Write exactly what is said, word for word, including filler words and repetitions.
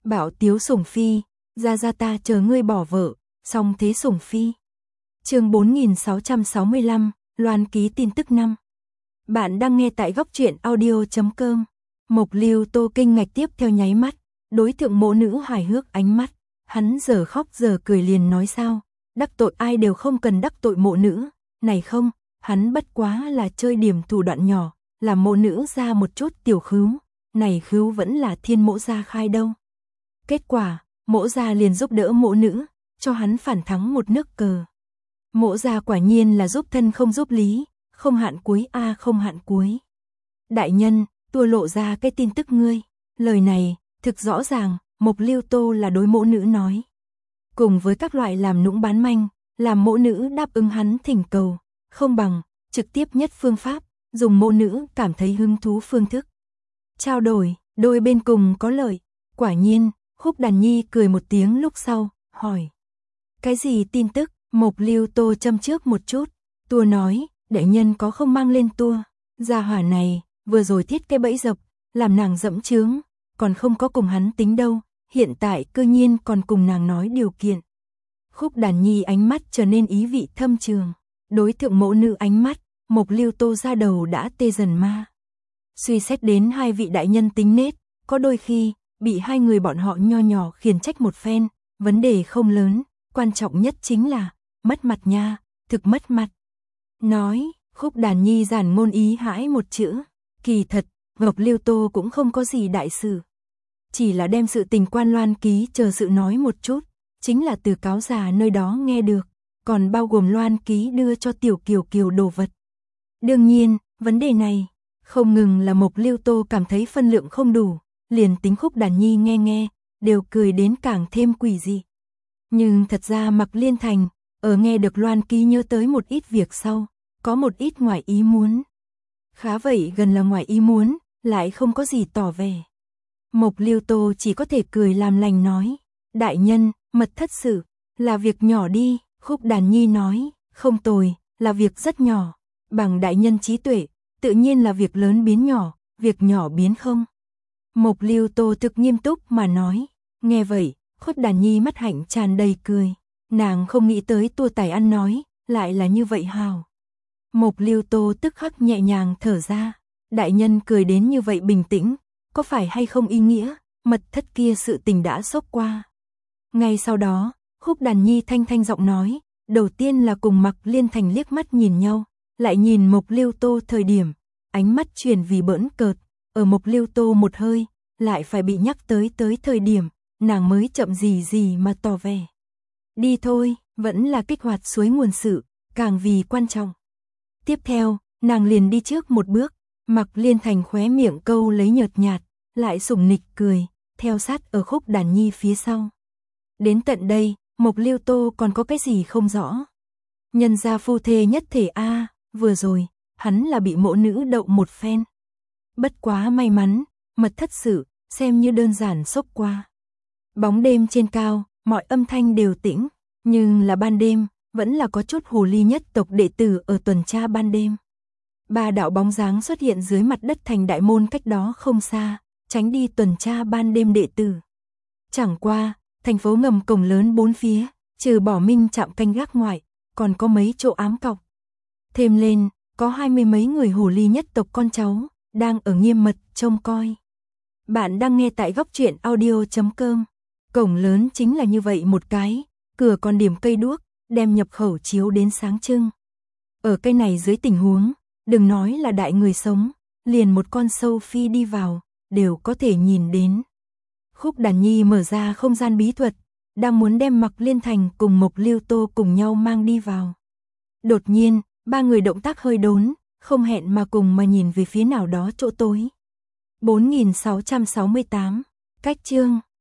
Bảo Tiếu Sủng Phi, ra ra ta chờ ngươi bỏ vợ, song thế Sủng Phi. Chương bốn nghìn sáu trăm sáu mươi lăm, Loan ký tin tức năm. Bạn đang nghe tại góc truyện audio chấm com. Mộc Lưu Tô kinh ngạc tiếp theo nháy mắt, đối tượng mộ nữ hài hước ánh mắt, hắn giờ khóc giờ cười liền nói sao, đắc tội ai đều không cần đắc tội mộ nữ, này không, hắn bất quá là chơi điểm thủ đoạn nhỏ, làm mộ nữ ra một chút tiểu khứu, này khứu vẫn là thiên mộ gia khai đâu. Kết quả, mộ gia liền giúp đỡ mộ nữ, cho hắn phản thắng một nước cờ. Mộ gia quả nhiên là giúp thân không giúp lý, không hạn cuối a à không hạn cuối. Đại nhân, tua lộ ra cái tin tức ngươi, lời này, thực rõ ràng, Mộc Lưu Tô là đối mộ nữ nói. Cùng với các loại làm nũng bán manh, làm mộ nữ đáp ứng hắn thỉnh cầu, không bằng, trực tiếp nhất phương pháp, dùng mộ nữ cảm thấy hứng thú phương thức. Trao đổi, đôi bên cùng có lợi, quả nhiên, Khúc Đàn Nhi cười một tiếng lúc sau, hỏi. Cái gì tin tức, Mộc Lưu Tô châm trước một chút, tua nói, đại nhân có không mang lên tua, gia hỏa này, vừa rồi thiết cái bẫy dập, làm nàng dẫm chướng, còn không có cùng hắn tính đâu, hiện tại cư nhiên còn cùng nàng nói điều kiện. Khúc Đàn Nhi ánh mắt trở nên ý vị thâm trường, đối thượng mộ nữ ánh mắt, Mộc Lưu Tô ra đầu đã tê dần ma. Suy xét đến hai vị đại nhân tính nết, có đôi khi, bị hai người bọn họ nho nhỏ khiển trách một phen, vấn đề không lớn, quan trọng nhất chính là, mất mặt nha, thực mất mặt. Nói, Khúc Đàn Nhi giản ngôn ý hãi một chữ, kỳ thật, Mộc Lưu Tô cũng không có gì đại sự. Chỉ là đem sự tình quan loan ký chờ sự nói một chút, chính là từ cáo già nơi đó nghe được, còn bao gồm loan ký đưa cho Tiểu Kiều Kiều đồ vật. Đương nhiên, vấn đề này, không ngừng là Mộc Lưu Tô cảm thấy phân lượng không đủ, liền tính Khúc Đàn Nhi nghe nghe, đều cười đến càng thêm quỷ dị. Nhưng thật ra Mạc Liên Thành, ở nghe được loan ký nhớ tới một ít việc sau, có một ít ngoài ý muốn. Khá vậy gần là ngoài ý muốn, lại không có gì tỏ vẻ. Mộc Lưu Tô chỉ có thể cười làm lành nói, đại nhân, mật thất sự, là việc nhỏ đi, Khúc Đàn Nhi nói, không tồi, là việc rất nhỏ, bằng đại nhân trí tuệ, tự nhiên là việc lớn biến nhỏ, việc nhỏ biến không. Mộc Lưu Tô thực nghiêm túc mà nói, nghe vậy, Khúc Đàn Nhi mắt hạnh tràn đầy cười, nàng không nghĩ tới tua tài ăn nói, lại là như vậy hào. Mộc Lưu Tô tức khắc nhẹ nhàng thở ra, đại nhân cười đến như vậy bình tĩnh, có phải hay không ý nghĩa, mật thất kia sự tình đã xốc qua. Ngay sau đó, Khúc Đàn Nhi thanh thanh giọng nói, đầu tiên là cùng Mạc Liên Thành liếc mắt nhìn nhau, lại nhìn Mộc Lưu Tô thời điểm, ánh mắt chuyển vì bỡn cợt, ở Mộc Lưu Tô một hơi, lại phải bị nhắc tới tới thời điểm, nàng mới chậm gì gì mà tỏ vẻ. Đi thôi, vẫn là kích hoạt suối nguồn sự, càng vì quan trọng. Tiếp theo, nàng liền đi trước một bước, Mạc Liên Thành khóe miệng câu lấy nhợt nhạt, lại sủng nịch cười, theo sát ở Khúc Đàn Nhi phía sau. Đến tận đây, Mộc Lưu Tô còn có cái gì không rõ. Nhân gia phu thê nhất thể a, vừa rồi, hắn là bị mộ nữ đậu một phen. Bất quá may mắn, mật thất sự, xem như đơn giản xốc qua. Bóng đêm trên cao, mọi âm thanh đều tĩnh, nhưng là ban đêm, vẫn là có chút hồ ly nhất tộc đệ tử ở tuần tra ban đêm. Ba đạo bóng dáng xuất hiện dưới mặt đất thành đại môn cách đó không xa, tránh đi tuần tra ban đêm đệ tử. Chẳng qua, thành phố ngầm cổng lớn bốn phía, trừ bỏ minh trạm canh gác ngoại, còn có mấy chỗ ám cọc. Thêm lên, có hai mươi mấy người hồ ly nhất tộc con cháu, đang ở nghiêm mật trông coi. Bạn đang nghe tại góc truyện audio chấm com. Cổng lớn chính là như vậy một cái, cửa còn điểm cây đuốc, đem nhập khẩu chiếu đến sáng trưng. Ở cây này dưới tình huống, đừng nói là đại người sống, liền một con sâu phi đi vào, đều có thể nhìn đến. Khúc Đàn Nhi mở ra không gian bí thuật, đang muốn đem Mạc Liên Thành cùng Mộc Lưu Tô cùng nhau mang đi vào. Đột nhiên, ba người động tác hơi đốn, không hẹn mà cùng mà nhìn về phía nào đó chỗ tối. bốn nghìn sáu trăm sáu mươi tám, cách chương.